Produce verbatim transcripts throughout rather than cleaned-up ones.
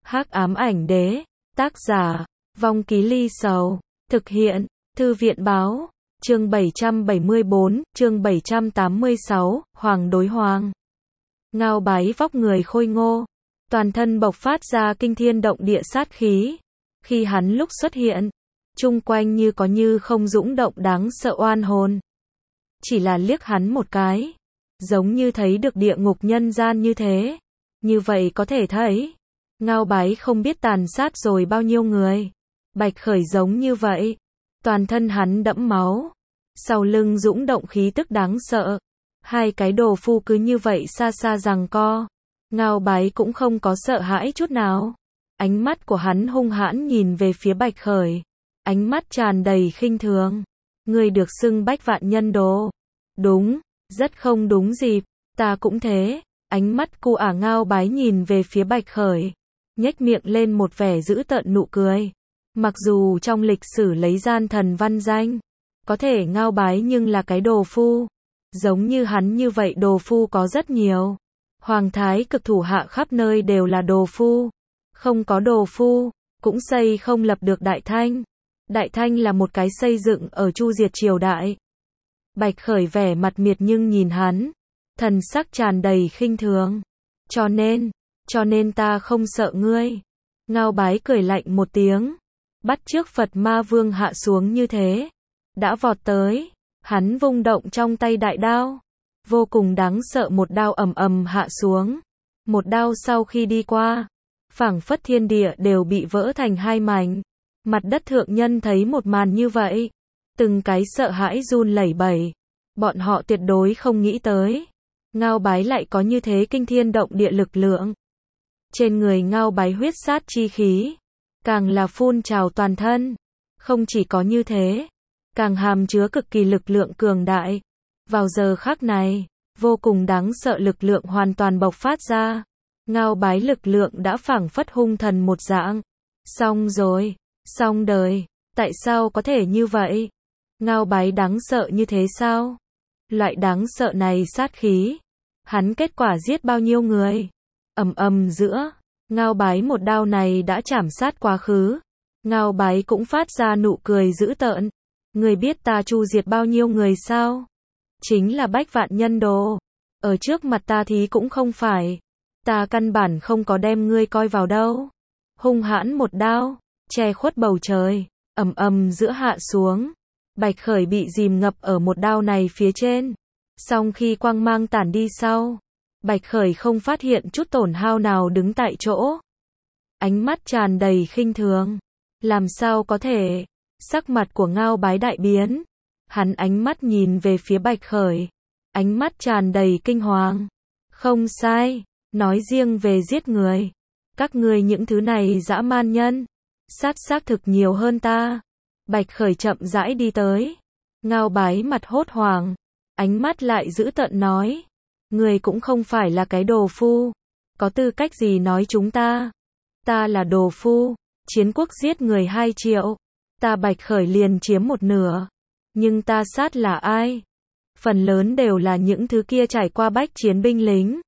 Hắc ám ảnh đế, tác giả, Vong Ký Ly Sầu, thực hiện, Thư viện báo, chương bảy trăm bảy mươi tư, chương bảy trăm tám mươi sáu, Hoàng đối Hoàng. Ngao Bái vóc người khôi ngô, toàn thân bộc phát ra kinh thiên động địa sát khí. Khi hắn lúc xuất hiện, chung quanh như có như không dũng động đáng sợ oan hồn. Chỉ là liếc hắn một cái, giống như thấy được địa ngục nhân gian như thế. Như vậy có thể thấy, Ngao Bái không biết tàn sát rồi bao nhiêu người. Bạch Khởi giống như vậy, toàn thân hắn đẫm máu, sau lưng dũng động khí tức đáng sợ. Hai cái đồ phu cứ như vậy xa xa giằng co. Ngao Bái cũng không có sợ hãi chút nào. Ánh mắt của hắn hung hãn nhìn về phía Bạch Khởi. Ánh mắt tràn đầy khinh thường. Ngươi được xưng bách vạn nhân đồ. Đúng, rất không đúng dịp, ta cũng thế. Ánh mắt cu ả Ngao Bái nhìn về phía Bạch Khởi, nhếch miệng lên một vẻ dữ tợn nụ cười. Mặc dù trong lịch sử lấy gian thần văn danh, có thể Ngao Bái nhưng là cái đồ phu. Giống như hắn như vậy đồ phu có rất nhiều. Hoàng thái cực thủ hạ khắp nơi đều là đồ phu. Không có đồ phu, cũng xây không lập được Đại Thanh. Đại Thanh là một cái xây dựng ở Chu Diệt triều đại. Bạch Khởi vẻ mặt miệt nhưng nhìn hắn, thần sắc tràn đầy khinh thường. Cho nên, cho nên ta không sợ ngươi. Ngao Bái cười lạnh một tiếng, bắt chước Phật Ma Vương hạ xuống như thế. Đã vọt tới, hắn vung động trong tay đại đao. Vô cùng đáng sợ một đao ầm ầm hạ xuống. Một đao sau khi đi qua, phảng phất thiên địa đều bị vỡ thành hai mảnh. Mặt đất thượng nhân thấy một màn như vậy, từng cái sợ hãi run lẩy bẩy. Bọn họ tuyệt đối không nghĩ tới, Ngao Bái lại có như thế kinh thiên động địa lực lượng. Trên người Ngao Bái huyết sát chi khí, càng là phun trào toàn thân. Không chỉ có như thế, càng hàm chứa cực kỳ lực lượng cường đại. Vào giờ khắc này, vô cùng đáng sợ lực lượng hoàn toàn bộc phát ra. Ngao Bái lực lượng đã phảng phất hung thần một dạng. Xong rồi, xong đời, tại sao có thể như vậy? Ngao Bái đáng sợ như thế sao? Loại đáng sợ này sát khí, hắn kết quả giết bao nhiêu người? Ầm ầm giữa, Ngao Bái một đao này đã chảm sát quá khứ. Ngao Bái cũng phát ra nụ cười dữ tợn. Người biết ta chu diệt bao nhiêu người sao? Chính là bách vạn nhân đồ. Ở trước mặt ta thì cũng không phải. Ta căn bản không có đem ngươi coi vào đâu. Hung hãn một đao, che khuất bầu trời, ầm ầm giữa hạ xuống. Bạch Khởi bị dìm ngập ở một đao này phía trên. Song khi quang mang tản đi sau, Bạch Khởi không phát hiện chút tổn hao nào đứng tại chỗ. Ánh mắt tràn đầy khinh thường. Làm sao có thể? Sắc mặt của Ngao Bái đại biến. Hắn ánh mắt nhìn về phía Bạch Khởi. Ánh mắt tràn đầy kinh hoàng. Không sai, nói riêng về giết người. Các ngươi những thứ này dã man nhân. Sát xác thực nhiều hơn ta. Bạch Khởi chậm rãi đi tới. Ngao Bái mặt hốt hoảng. Ánh mắt lại dữ tợn nói. Người cũng không phải là cái đồ phu. Có tư cách gì nói chúng ta? Ta là đồ phu. Chiến quốc giết người hai triệu. Ta Bạch Khởi liền chiếm một nửa. Nhưng ta sát là ai? Phần lớn đều là những thứ kia trải qua bách chiến binh lính.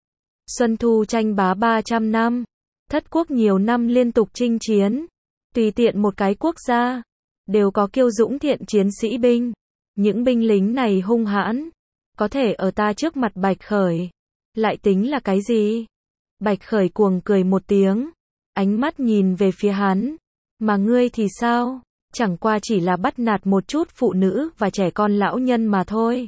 Xuân Thu tranh bá ba trăm năm. Thất quốc nhiều năm liên tục chinh chiến. Tùy tiện một cái quốc gia, đều có kiêu dũng thiện chiến sĩ binh. Những binh lính này hung hãn. Có thể ở ta trước mặt Bạch Khởi. Lại tính là cái gì? Bạch Khởi cuồng cười một tiếng. Ánh mắt nhìn về phía hắn. Mà ngươi thì sao? Chẳng qua chỉ là bắt nạt một chút phụ nữ và trẻ con lão nhân mà thôi.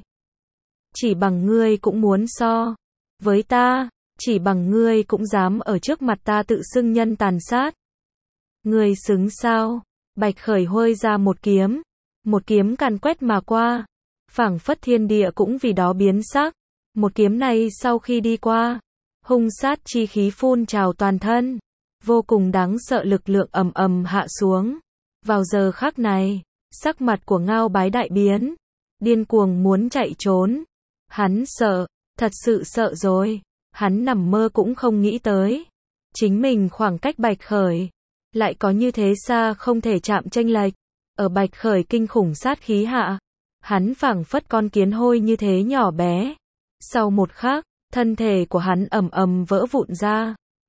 Chỉ bằng ngươi cũng muốn so với ta, chỉ bằng ngươi cũng dám ở trước mặt ta tự xưng nhân tàn sát. Ngươi xứng sao? Bạch Khởi hôi ra một kiếm, một kiếm càn quét mà qua, phảng phất thiên địa cũng vì đó biến sắc. Một kiếm này sau khi đi qua, hung sát chi khí phun trào toàn thân, vô cùng đáng sợ lực lượng ầm ầm hạ xuống. Vào giờ khắc này, sắc mặt của Ngao Bái đại biến, điên cuồng muốn chạy trốn. Hắn sợ, thật sự sợ rồi. Hắn nằm mơ cũng không nghĩ tới, chính mình khoảng cách Bạch Khởi lại có như thế xa không thể chạm chênh lệch. Ở Bạch Khởi kinh khủng sát khí hạ, hắn phảng phất con kiến hôi như thế nhỏ bé. Sau một khắc, thân thể của hắn ầm ầm vỡ vụn ra,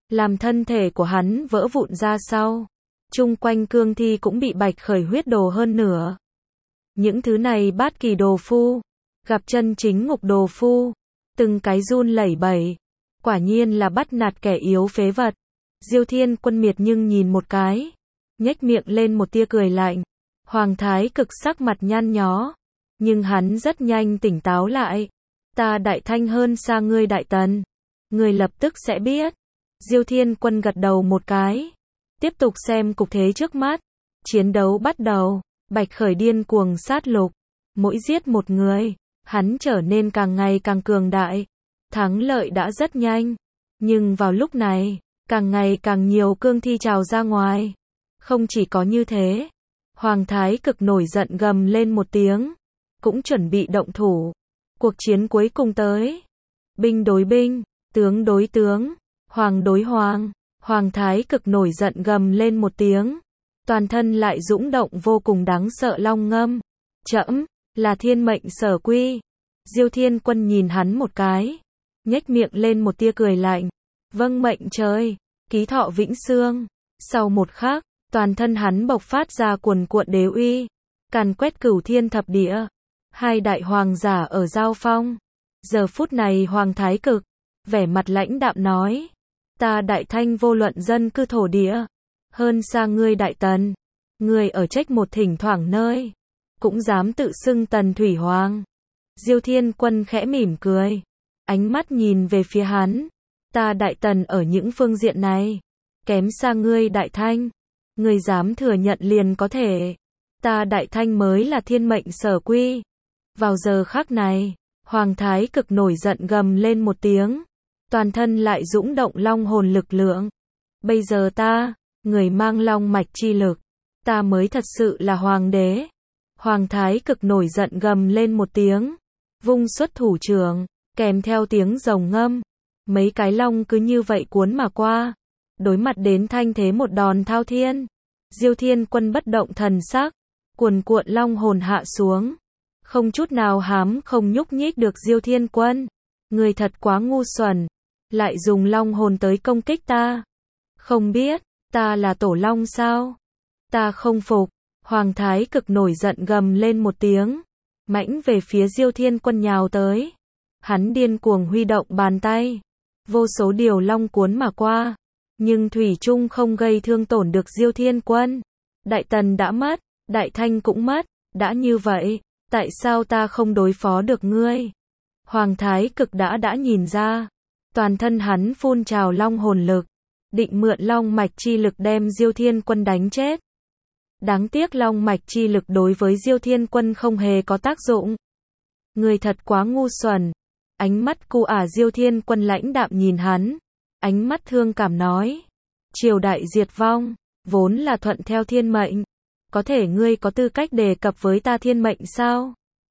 làm thân thể của hắn vỡ vụn ra sau. Chung quanh cương thi cũng bị bạch khởi huyết đồ hơn nửa. Những thứ này bát kỳ đồ phu, gặp chân chính ngục đồ phu, từng cái run lẩy bẩy, quả nhiên là bắt nạt kẻ yếu phế vật. Diêu Thiên Quân miệt nhưng nhìn một cái, nhếch miệng lên một tia cười lạnh. Hoàng Thái Cực sắc mặt nhăn nhó, nhưng hắn rất nhanh tỉnh táo lại. Ta Đại Thanh hơn xa ngươi Đại Tần, ngươi lập tức sẽ biết. Diêu Thiên Quân gật đầu một cái, tiếp tục xem cục thế trước mắt. Chiến đấu bắt đầu, Bạch Khởi điên cuồng sát lục, mỗi giết một người, hắn trở nên càng ngày càng cường đại. Thắng lợi đã rất nhanh, nhưng vào lúc này, càng ngày càng nhiều cương thi trào ra ngoài. Không chỉ có như thế, Hoàng Thái Cực nổi giận gầm lên một tiếng, cũng chuẩn bị động thủ. Cuộc chiến cuối cùng tới. Binh đối binh, tướng đối tướng, hoàng đối hoàng. Hoàng Thái Cực nổi giận gầm lên một tiếng, toàn thân lại dũng động vô cùng đáng sợ long ngâm. Trẫm là thiên mệnh sở quy. Diêu Thiên Quân nhìn hắn một cái, nhếch miệng lên một tia cười lạnh. Vâng mệnh trời, ký thọ vĩnh xương. Sau một khắc, toàn thân hắn bộc phát ra cuồn cuộn đế uy, càn quét cửu thiên thập địa. Hai đại hoàng giả ở giao phong. Giờ phút này Hoàng Thái Cực, vẻ mặt lãnh đạm nói, ta Đại Thanh vô luận dân cư thổ địa, hơn xa ngươi Đại Tần. Ngươi ở trách một thỉnh thoảng nơi, cũng dám tự xưng Tần Thủy Hoàng. Diêu Thiên Quân khẽ mỉm cười, ánh mắt nhìn về phía hắn. Ta Đại Tần ở những phương diện này, kém xa ngươi Đại Thanh. Ngươi dám thừa nhận liền có thể. Ta Đại Thanh mới là thiên mệnh sở quy. Vào giờ khắc này, Hoàng Thái Cực nổi giận gầm lên một tiếng, toàn thân lại dũng động long hồn lực lượng. Bây giờ ta, người mang long mạch chi lực, ta mới thật sự là hoàng đế. Hoàng Thái Cực nổi giận gầm lên một tiếng, vung xuất thủ trưởng, kèm theo tiếng rồng ngâm. Mấy cái long cứ như vậy cuốn mà qua, đối mặt đến thanh thế một đòn thao thiên. Diêu Thiên Quân bất động thần sắc, cuồn cuộn long hồn hạ xuống. Không chút nào hám không nhúc nhích được. Diêu Thiên Quân, người thật quá ngu xuẩn, lại dùng long hồn tới công kích ta. Không biết, ta là tổ long sao? Ta không phục. Hoàng Thái Cực nổi giận gầm lên một tiếng, mãnh về phía Diêu Thiên Quân nhào tới. Hắn điên cuồng huy động bàn tay, vô số điều long cuốn mà qua, nhưng thủy chung không gây thương tổn được Diêu Thiên Quân. Đại Tần đã mất, Đại Thanh cũng mất, đã như vậy, tại sao ta không đối phó được ngươi? Hoàng Thái Cực đã đã nhìn ra, toàn thân hắn phun trào long hồn lực, định mượn long mạch chi lực đem Diêu Thiên Quân đánh chết. Đáng tiếc long mạch chi lực đối với Diêu Thiên Quân không hề có tác dụng. Ngươi thật quá ngu xuẩn. Ánh mắt cu ả Diêu Thiên Quân lãnh đạm nhìn hắn, ánh mắt thương cảm nói, triều đại diệt vong, vốn là thuận theo thiên mệnh. Có thể ngươi có tư cách đề cập với ta thiên mệnh sao?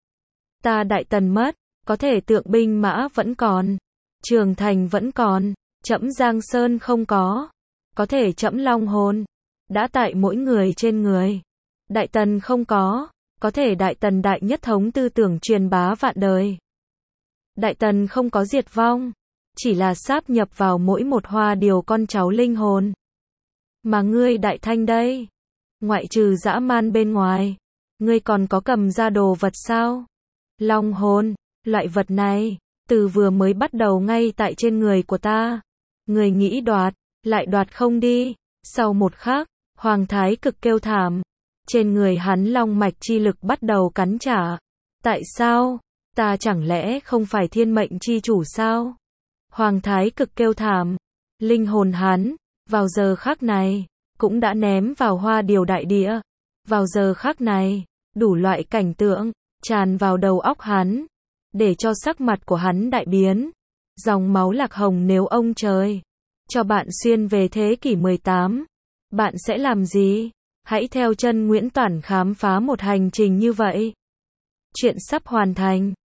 Ta Đại Tần mất, có thể tượng binh mã vẫn còn, trường thành vẫn còn, trẫm Giang Sơn không có, có thể trẫm long hồn đã tại mỗi người trên người. Đại Tần không có, có thể Đại Tần đại nhất thống tư tưởng truyền bá vạn đời. Đại Tần không có diệt vong, chỉ là sáp nhập vào mỗi một hoa điều con cháu linh hồn. Mà ngươi Đại Thanh đây, ngoại trừ dã man bên ngoài, ngươi còn có cầm ra đồ vật sao? Long hồn, loại vật này, từ vừa mới bắt đầu ngay tại trên người của ta. Ngươi nghĩ đoạt, lại đoạt không đi. Sau một khắc, Hoàng Thái Cực kêu thảm. Trên người hắn long mạch chi lực bắt đầu cắn trả. Tại sao? Ta chẳng lẽ không phải thiên mệnh chi chủ sao? Hoàng Thái Cực kêu thảm. Linh hồn hắn, vào giờ khắc này, cũng đã ném vào hoa điều đại địa. Vào giờ khắc này, đủ loại cảnh tượng, tràn vào đầu óc hắn, để cho sắc mặt của hắn đại biến. Dòng máu lạc hồng nếu ông trời cho bạn xuyên về thế kỷ mười tám, bạn sẽ làm gì? Hãy theo chân Nguyễn Toản khám phá một hành trình như vậy. Chuyện sắp hoàn thành.